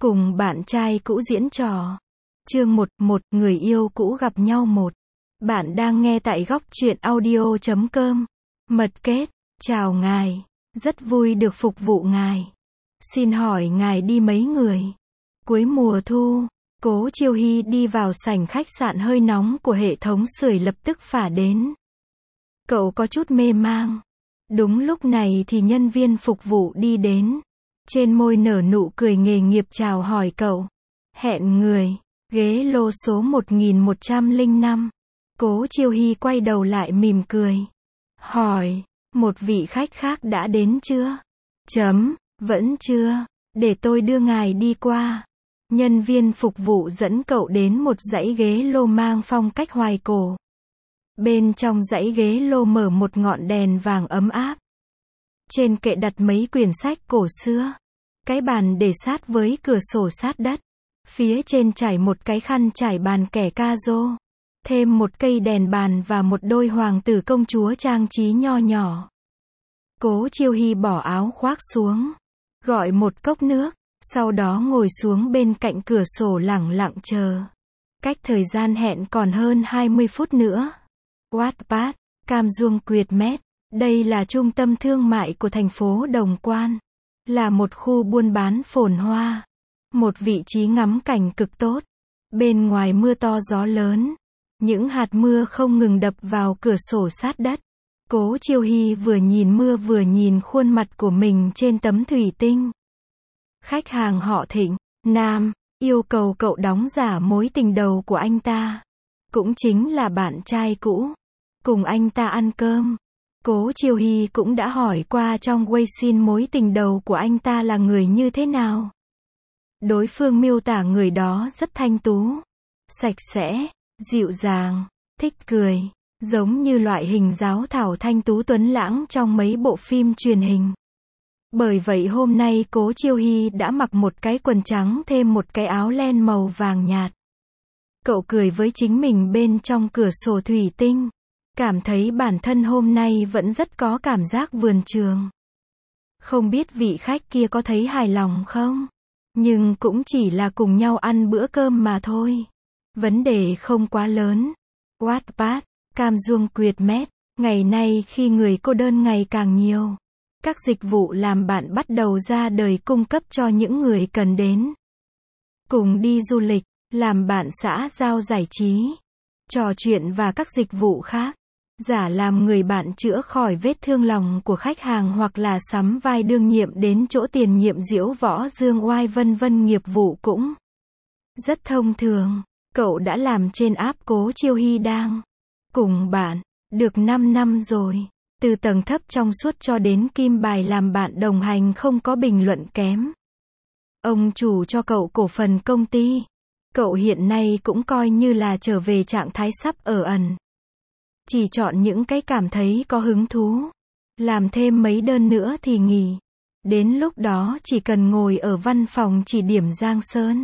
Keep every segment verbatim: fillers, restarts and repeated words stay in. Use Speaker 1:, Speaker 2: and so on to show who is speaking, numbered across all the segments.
Speaker 1: Cùng bạn trai cũ diễn trò. Chương một, một, người yêu cũ gặp nhau một. Bạn đang nghe tại góc truyện audio chấm com. Mật kết. Chào ngài. Rất vui được phục vụ ngài. Xin hỏi ngài đi mấy người? Cuối mùa thu, Cố Chiêu Hy đi vào sảnh khách sạn hơi nóng của hệ thống sưởi lập tức phả đến. Cậu có chút mê mang. Đúng lúc này thì nhân viên phục vụ đi đến. Trên môi nở nụ cười nghề nghiệp chào hỏi cậu. Hẹn người. Ghế lô số một nghìn một trăm lẻ năm. Cố Chiêu Hy quay đầu lại mỉm cười. Hỏi, một vị khách khác đã đến chưa? Chấm, vẫn chưa. Để tôi đưa ngài đi qua. Nhân viên phục vụ dẫn cậu đến một dãy ghế lô mang phong cách hoài cổ. Bên trong dãy ghế lô mở một ngọn đèn vàng ấm áp. Trên kệ đặt mấy quyển sách cổ xưa. Cái bàn để sát với cửa sổ sát đất. Phía trên trải một cái khăn trải bàn kẻ ca rô. Thêm một cây đèn bàn và một đôi hoàng tử công chúa trang trí nho nhỏ. Cố Chiêu Hy bỏ áo khoác xuống. Gọi một cốc nước. Sau đó ngồi xuống bên cạnh cửa sổ lẳng lặng chờ. Cách thời gian hẹn còn hơn hai mươi phút nữa. Wattpad, Cam Duông Quyệt Mét. Đây là trung tâm thương mại của thành phố Đồng Quan. Là một khu buôn bán phồn hoa. Một vị trí ngắm cảnh cực tốt. Bên ngoài mưa to gió lớn. Những hạt mưa không ngừng đập vào cửa sổ sát đất. Cố Chiêu Hy vừa nhìn mưa vừa nhìn khuôn mặt của mình trên tấm thủy tinh. Khách hàng họ Thịnh, nam, yêu cầu cậu đóng giả mối tình đầu của anh ta. Cũng chính là bạn trai cũ. Cùng anh ta ăn cơm. Cố Chiêu Hy cũng đã hỏi qua trong Weixin mối tình đầu của anh ta là người như thế nào. Đối phương miêu tả người đó rất thanh tú, sạch sẽ, dịu dàng, thích cười, giống như loại hình giáo thảo thanh tú tuấn lãng trong mấy bộ phim truyền hình. Bởi vậy hôm nay Cố Chiêu Hy đã mặc một cái quần trắng thêm một cái áo len màu vàng nhạt. Cậu cười với chính mình bên trong cửa sổ thủy tinh. Cảm thấy bản thân hôm nay vẫn rất có cảm giác vườn trường. Không biết vị khách kia có thấy hài lòng không? Nhưng cũng chỉ là cùng nhau ăn bữa cơm mà thôi. Vấn đề không quá lớn. Wattpad, Cam Duông Quyệt Mét. Ngày nay khi người cô đơn ngày càng nhiều. Các dịch vụ làm bạn bắt đầu ra đời cung cấp cho những người cần đến. Cùng đi du lịch, làm bạn xã giao giải trí, trò chuyện và các dịch vụ khác. Giả làm người bạn chữa khỏi vết thương lòng của khách hàng hoặc là sắm vai đương nhiệm đến chỗ tiền nhiệm diễu võ dương oai vân vân nghiệp vụ cũng rất thông thường. Cậu đã làm trên app Cố Chiêu Hy đang cùng bạn được năm năm rồi. Từ tầng thấp trong suốt cho đến kim bài làm bạn đồng hành không có bình luận kém. Ông chủ cho cậu cổ phần công ty. Cậu hiện nay cũng coi như là trở về trạng thái sắp ở ẩn. Chỉ chọn những cái cảm thấy có hứng thú. Làm thêm mấy đơn nữa thì nghỉ. Đến lúc đó chỉ cần ngồi ở văn phòng chỉ điểm Giang Sơn.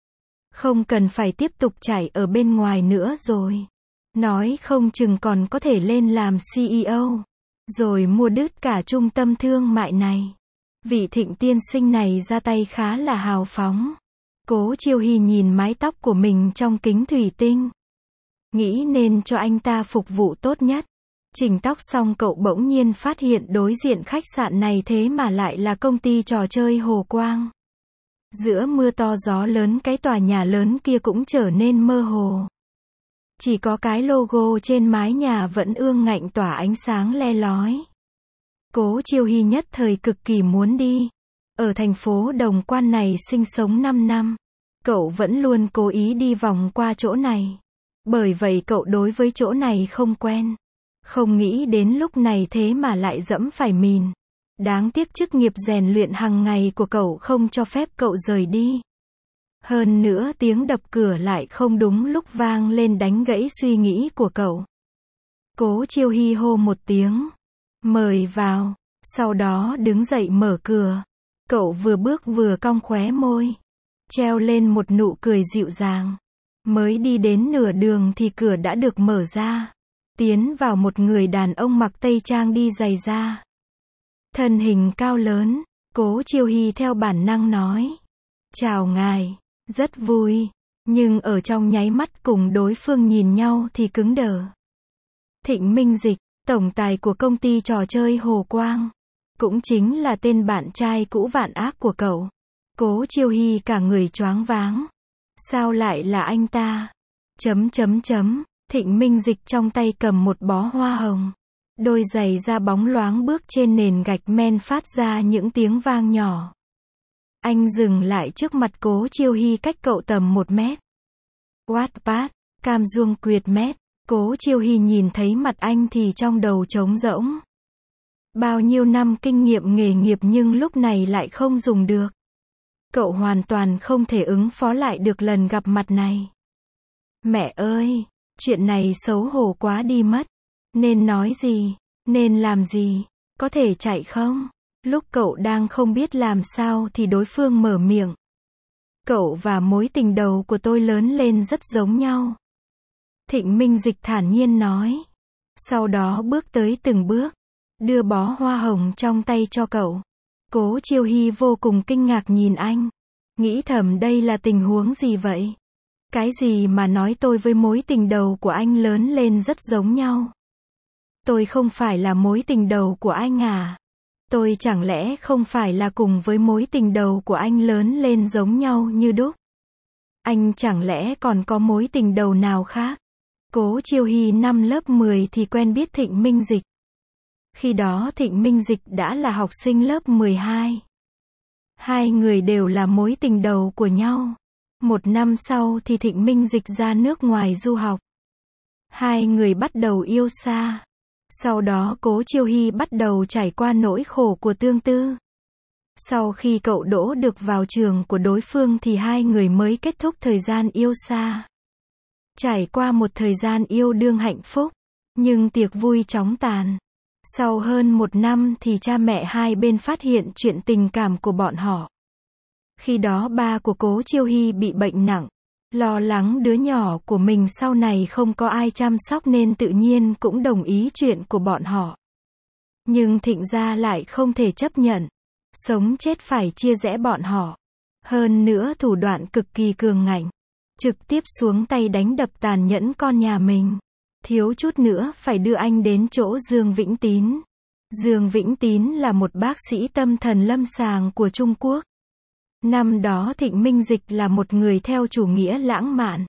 Speaker 1: Không cần phải tiếp tục chạy ở bên ngoài nữa rồi. Nói không chừng còn có thể lên làm xê e ô. Rồi mua đứt cả trung tâm thương mại này. Vị Thịnh tiên sinh này ra tay khá là hào phóng. Cố Chiêu Hy nhìn mái tóc của mình trong kính thủy tinh. Nghĩ nên cho anh ta phục vụ tốt nhất. Chỉnh tóc xong cậu bỗng nhiên phát hiện đối diện khách sạn này thế mà lại là công ty trò chơi Hồ Quang. Giữa mưa to gió lớn cái tòa nhà lớn kia cũng trở nên mơ hồ. Chỉ có cái logo trên mái nhà vẫn ương ngạnh tỏa ánh sáng le lói. Cố Chiêu Hy nhất thời cực kỳ muốn đi. Ở thành phố Đồng Quan này sinh sống năm năm. Cậu vẫn luôn cố ý đi vòng qua chỗ này. Bởi vậy cậu đối với chỗ này không quen. Không nghĩ đến lúc này thế mà lại dẫm phải mìn. Đáng tiếc chức nghiệp rèn luyện hàng ngày của cậu không cho phép cậu rời đi. Hơn nữa tiếng đập cửa lại không đúng lúc vang lên đánh gãy suy nghĩ của cậu. Cố Chiêu Hy hô một tiếng. Mời vào. Sau đó đứng dậy mở cửa. Cậu vừa bước vừa cong khóe môi. Treo lên một nụ cười dịu dàng. Mới đi đến nửa đường thì cửa đã được mở ra. Tiến vào một người đàn ông mặc tây trang đi giày da. Thân hình cao lớn. Cố Chiêu Hy theo bản năng nói. Chào ngài, rất vui. Nhưng ở trong nháy mắt cùng đối phương nhìn nhau thì cứng đờ. Thịnh Minh Dịch, tổng tài của công ty trò chơi Hồ Quang. Cũng chính là tên bạn trai cũ vạn ác của cậu. Cố Chiêu Hy cả người choáng váng. Sao lại là anh ta? Chấm chấm chấm, Thịnh Minh Dịch trong tay cầm một bó hoa hồng. Đôi giày da bóng loáng bước trên nền gạch men phát ra những tiếng vang nhỏ. Anh dừng lại trước mặt Cố Chiêu Hy cách cậu tầm một mét. Wattpad, Cam Duông Quyệt mét. Cố Chiêu Hy nhìn thấy mặt anh thì trong đầu trống rỗng. Bao nhiêu năm kinh nghiệm nghề nghiệp nhưng lúc này lại không dùng được. Cậu hoàn toàn không thể ứng phó lại được lần gặp mặt này. Mẹ ơi, chuyện này xấu hổ quá đi mất. Nên nói gì? Nên làm gì? Có thể chạy không? Lúc cậu đang không biết làm sao thì đối phương mở miệng. Cậu và mối tình đầu của tôi lớn lên rất giống nhau. Thịnh Minh Dịch thản nhiên nói. Sau đó bước tới từng bước. Đưa bó hoa hồng trong tay cho cậu. Cố Chiêu Hy vô cùng kinh ngạc nhìn anh. Nghĩ thầm đây là tình huống gì vậy? Cái gì mà nói tôi với mối tình đầu của anh lớn lên rất giống nhau? Tôi không phải là mối tình đầu của anh à? Tôi chẳng lẽ không phải là cùng với mối tình đầu của anh lớn lên giống nhau như đúc? Anh chẳng lẽ còn có mối tình đầu nào khác? Cố Chiêu Hy năm lớp mười thì quen biết Thịnh Minh Dịch. Khi đó Thịnh Minh Dịch đã là học sinh lớp mười hai. Hai người đều là mối tình đầu của nhau. Một năm sau thì Thịnh Minh Dịch ra nước ngoài du học. Hai người bắt đầu yêu xa. Sau đó Cố Chiêu Hy bắt đầu trải qua nỗi khổ của tương tư. Sau khi cậu đỗ được vào trường của đối phương thì hai người mới kết thúc thời gian yêu xa. Trải qua một thời gian yêu đương hạnh phúc. Nhưng tiệc vui chóng tàn. Sau hơn một năm thì cha mẹ hai bên phát hiện chuyện tình cảm của bọn họ. Khi đó ba của Cố Chiêu Hy bị bệnh nặng. Lo lắng đứa nhỏ của mình sau này không có ai chăm sóc nên tự nhiên cũng đồng ý chuyện của bọn họ. Nhưng Thịnh gia lại không thể chấp nhận. Sống chết phải chia rẽ bọn họ. Hơn nữa thủ đoạn cực kỳ cường ngạnh. Trực tiếp xuống tay đánh đập tàn nhẫn con nhà mình. Thiếu chút nữa phải đưa anh đến chỗ Dương Vĩnh Tín. Dương Vĩnh Tín là một bác sĩ tâm thần lâm sàng của Trung Quốc. Năm đó Thịnh Minh Dịch là một người theo chủ nghĩa lãng mạn.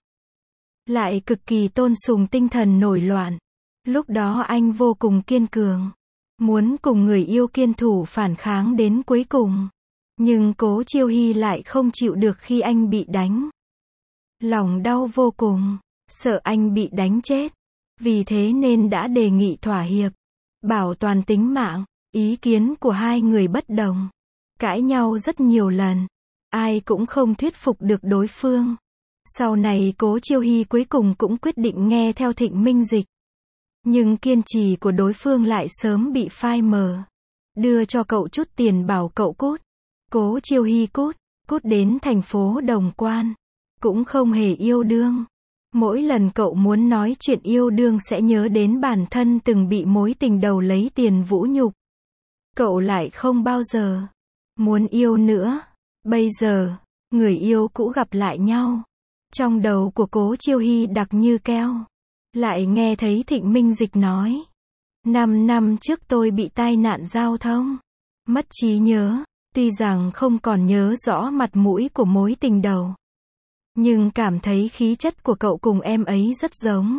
Speaker 1: Lại cực kỳ tôn sùng tinh thần nổi loạn. Lúc đó anh vô cùng kiên cường. Muốn cùng người yêu kiên thủ phản kháng đến cuối cùng. Nhưng Cố Chiêu Hy lại không chịu được khi anh bị đánh. Lòng đau vô cùng. Sợ anh bị đánh chết. Vì thế nên đã đề nghị thỏa hiệp. Bảo toàn tính mạng. Ý kiến của hai người bất đồng. Cãi nhau rất nhiều lần. Ai cũng không thuyết phục được đối phương. Sau này Cố Chiêu Hy cuối cùng cũng quyết định nghe theo Thịnh Minh Dịch. Nhưng kiên trì của đối phương lại sớm bị phai mờ. Đưa cho cậu chút tiền bảo cậu cút. Cố Chiêu Hy cút. Cút đến thành phố Đồng Quan. Cũng không hề yêu đương. Mỗi lần cậu muốn nói chuyện yêu đương sẽ nhớ đến bản thân từng bị mối tình đầu lấy tiền vũ nhục. Cậu lại không bao giờ muốn yêu nữa. Bây giờ, người yêu cũ gặp lại nhau. Trong đầu của Cố Chiêu Hy đặc như keo. Lại nghe thấy Thịnh Minh Dịch nói. Năm năm trước tôi bị tai nạn giao thông. Mất trí nhớ. Tuy rằng không còn nhớ rõ mặt mũi của mối tình đầu. Nhưng cảm thấy khí chất của cậu cùng em ấy rất giống.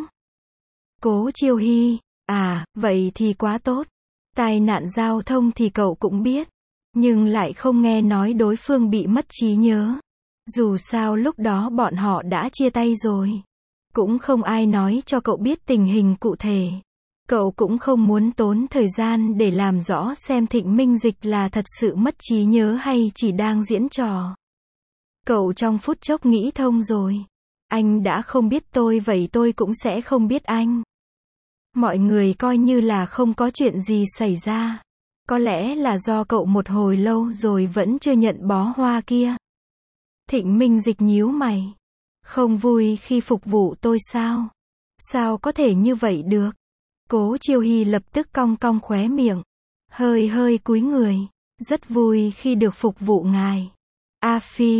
Speaker 1: Cố Chiêu Hy. À, vậy thì quá tốt. Tai nạn giao thông thì cậu cũng biết. Nhưng lại không nghe nói đối phương bị mất trí nhớ. Dù sao lúc đó bọn họ đã chia tay rồi. Cũng không ai nói cho cậu biết tình hình cụ thể. Cậu cũng không muốn tốn thời gian để làm rõ xem Thịnh Minh Dịch là thật sự mất trí nhớ hay chỉ đang diễn trò. Cậu trong phút chốc nghĩ thông rồi. Anh đã không biết tôi vậy tôi cũng sẽ không biết anh. Mọi người coi như là không có chuyện gì xảy ra. Có lẽ là do cậu một hồi lâu rồi vẫn chưa nhận bó hoa kia. Thịnh Minh Dịch nhíu mày. Không vui khi phục vụ tôi sao? Sao có thể như vậy được? Cố Chiêu Hy lập tức cong cong khóe miệng. Hơi hơi cúi người. Rất vui khi được phục vụ ngài. A Phi,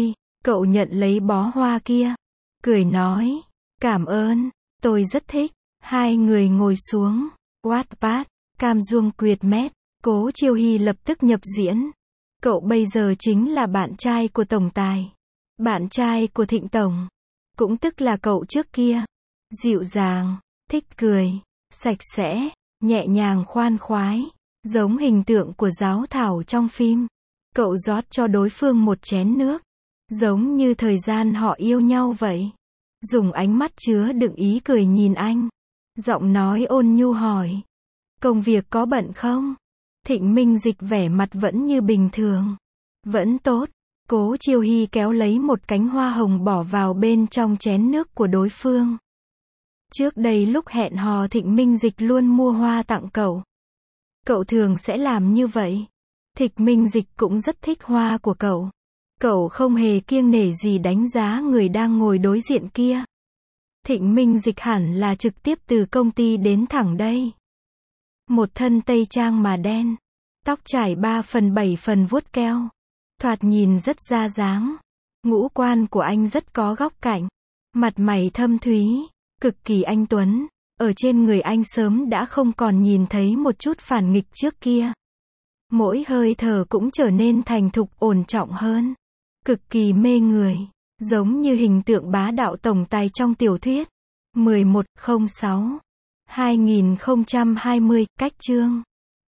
Speaker 1: Cậu nhận lấy bó hoa kia, cười nói, cảm ơn, tôi rất thích. Hai người ngồi xuống. Wattpad, Cam Duông Quyệt Mét, Cố Chiêu Hy lập tức nhập diễn. Cậu bây giờ chính là bạn trai của tổng tài. Bạn trai của Thịnh Tổng. Cũng tức là cậu trước kia. Dịu dàng, thích cười, sạch sẽ, nhẹ nhàng khoan khoái. Giống hình tượng của Giáo Thảo trong phim. Cậu rót cho đối phương một chén nước. Giống như thời gian họ yêu nhau vậy. Dùng ánh mắt chứa đựng ý cười nhìn anh. Giọng nói ôn nhu hỏi. Công việc có bận không? Thịnh Minh Dịch vẻ mặt vẫn như bình thường. Vẫn tốt. Cố Chiêu Hy kéo lấy một cánh hoa hồng bỏ vào bên trong chén nước của đối phương. Trước đây lúc hẹn hò Thịnh Minh Dịch luôn mua hoa tặng cậu. Cậu thường sẽ làm như vậy. Thịnh Minh Dịch cũng rất thích hoa của cậu. Cậu không hề kiêng nể gì đánh giá người đang ngồi đối diện kia. Thịnh Minh Dịch hẳn là trực tiếp từ công ty đến thẳng đây. Một thân tây trang mà đen. Tóc trải ba phần bảy phần vuốt keo. Thoạt nhìn rất ra dáng. Ngũ quan của anh rất có góc cạnh. Mặt mày thâm thúy. Cực kỳ anh tuấn. Ở trên người anh sớm đã không còn nhìn thấy một chút phản nghịch trước kia. Mỗi hơi thở cũng trở nên thành thục ổn trọng hơn. Cực kỳ mê người. Giống như hình tượng bá đạo tổng tài trong tiểu thuyết. mười một không sáu hai nghìn không trăm hai mươi, cách chương